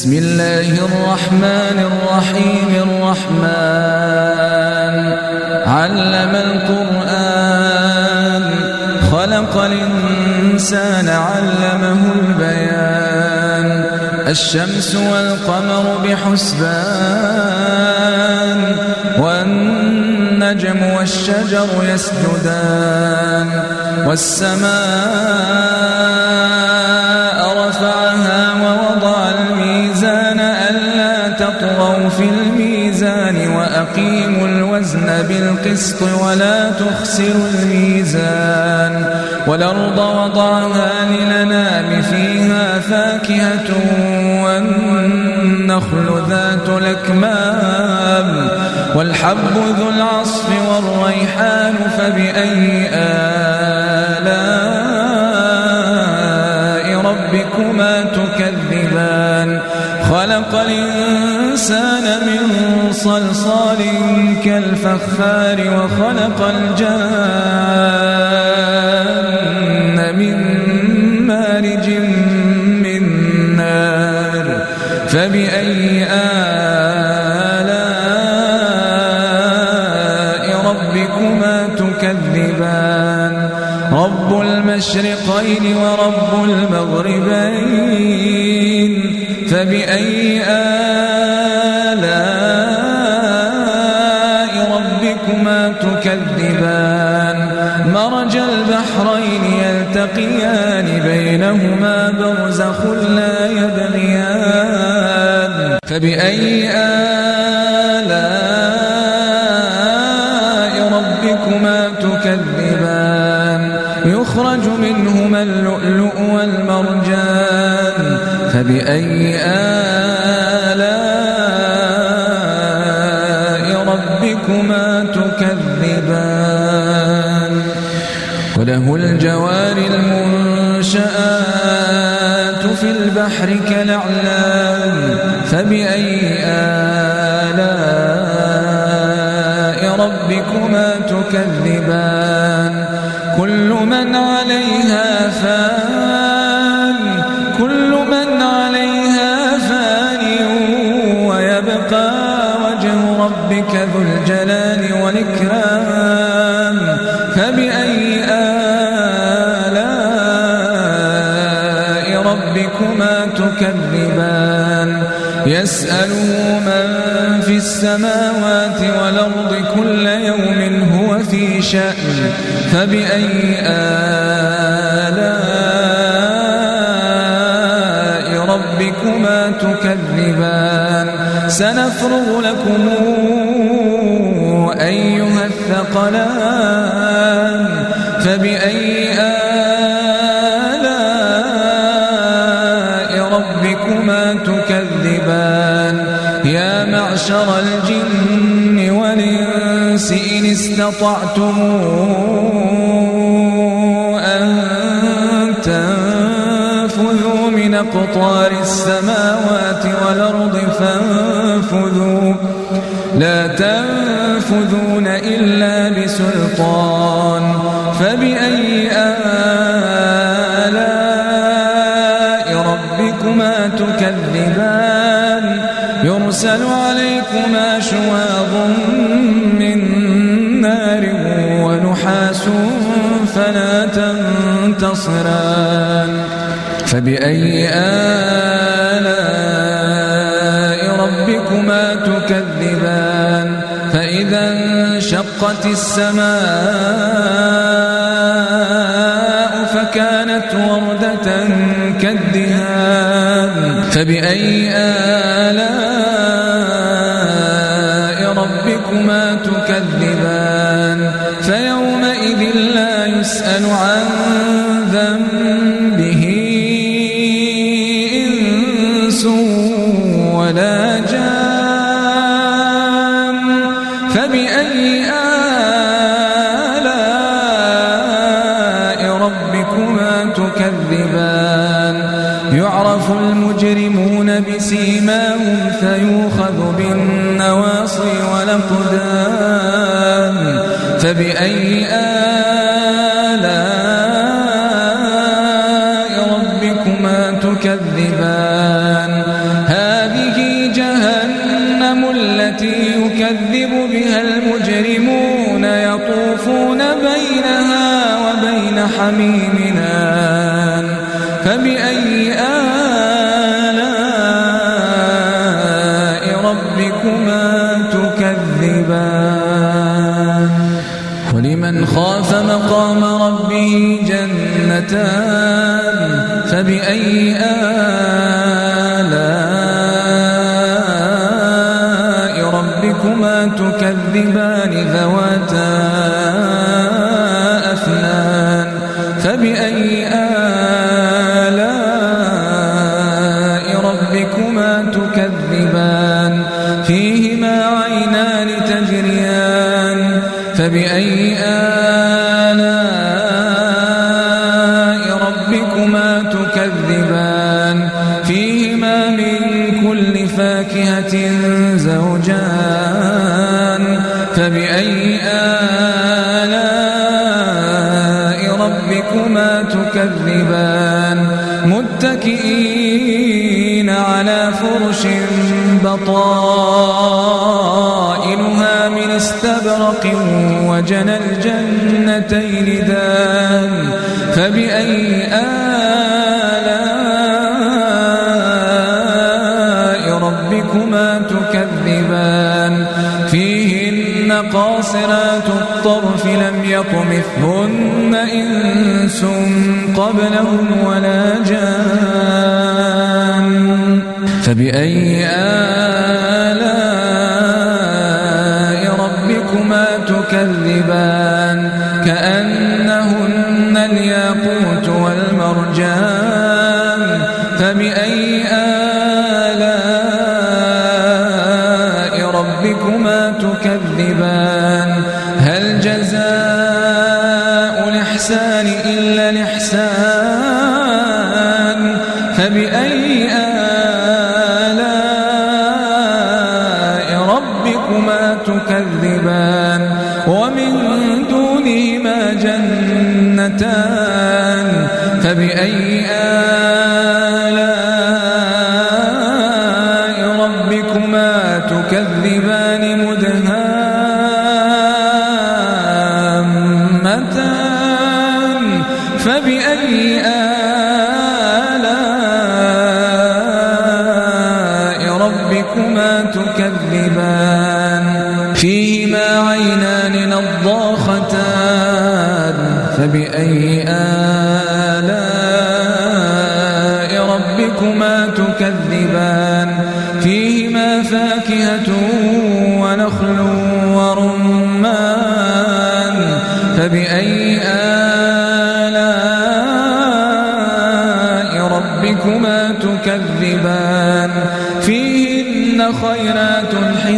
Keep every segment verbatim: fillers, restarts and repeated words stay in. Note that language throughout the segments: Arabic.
بسم الله الرحمن الرحيم الرحمن علم القرآن خلق الإنسان علمه البيان الشمس والقمر بحسبان والنجم والشجر يسجدان والسماء رفعها ووضع الميزان ألا تطغوا في الميزان وأقيموا الوزن بالقسط ولا تخسروا الميزان والأرض وضعها للأنام فيها فاكهة والنخل ذات الأكمام والحب ذو العصف والريحان فبأي آلاء ربكما تكذبان خلق الإنسان من صلصال كالفخار وخلق الجان من مارج من نار فبأي آلاء ربكما تكذبان رب المشرقين ورب المغربين فبأي آلاء ربكما تكذبان مرج البحرين يلتقيان بينهما برزخ لا يبغيان فبأي آلاء ربكما تكذبان يخرج منهما اللؤلؤ والمرجان فبأي آلاء ربكما تكذبان وله الجوار المنشآت في البحر كالأعلام فبأي آلاء ربكما تكذبان كل من عليها فان كل من عليها فان ويبقى وجه ربك ذو الجلال والإكرام فبأي آلاء ربكما تكذبان يسأله من في السماوات والأرض كل يوم هو في شأن فبأي آلاء ربكما تكذبان سنفرغ لكم أيها الثقلان فبأي آلاء ربكما تكذبان يا معشر الجن والإنس إن استطعتم أن تنفذوا من أقطار السماوات والأرض فانفذوا لا تنفذون إلا بسلطان فبأي آلاء ربكما تكذبان يرسل عليكما شواظ من نار ونحاس فلا تنتصران فبأي آلاء ربكما تكذبان فإذا انشقت السماء فكانت وردة كالدهان فبأي آلاء ربكما تكذبان فيومئذ لا يسأل عن ذنبه إنس ولا جان فبأي آلاء ربكما تكذبان يعرف المجرمون بسيماهم فيؤخذ بالنواصي والأقدام فبأي آلاء ربكما تكذبان ربكما تكذبان ولمن خاف مقام ربه جنتان فبأي آلاء ربكما تكذبان ذواتا أفنان فبأي آلاء ربكما تكذبان فيهما عينان تجريان فبأي آلاء ربكما تكذبان فيهما من كل فاكهة زوجان فبأي آلاء ربكما تكذبان متكئين على فرش بطائنها من استبرق وجنى الجنتين دان فبأي آلاء ربكما تكذبان فيهن قاصرات الطرف لم يطمثهن إنس قبلهم ولا جان فبأي آلاء ربكما تكذبان كأنهن الياقوت والمرجان فبأي آلاء ربكما تكذبان هل جزاء الإحسان إلا الإحسان فبأي آلاء ربكما تكذبان ومن دونهما جنتان فبأي آلاء ربكما تكذبان مدهامتان فبأي آلاء ربكما تكذبان فيهما عينان نضاختان فبأي آلاء ربكما تكذبان فيهما فاكهة ونخل ورمان فبأي آلاء ربكما تكذبان فيهن خيرات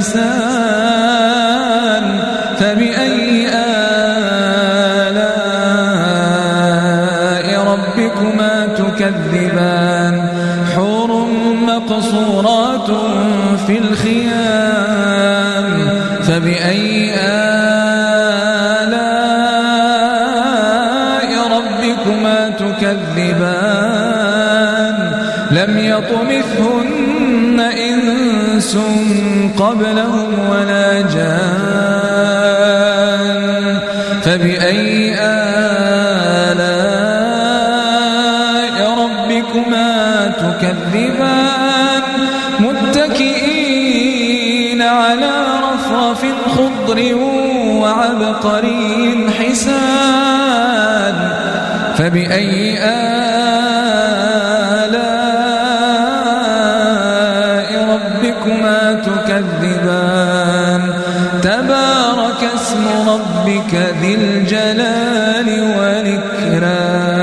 حسان فبأي آلاء ربكما تكذبان حور مقصورات في الخيام فبأي آلاء ربكما تكذبان لم يطمثهن إنس قبلهم ولا جان فبأي آلاء ربكما تكذبان متكئين على رفرف خضر وعبقري حسان فبأي آلاء ربكما تكذبان تبارك اسم ربك ذي الجلال والإكرام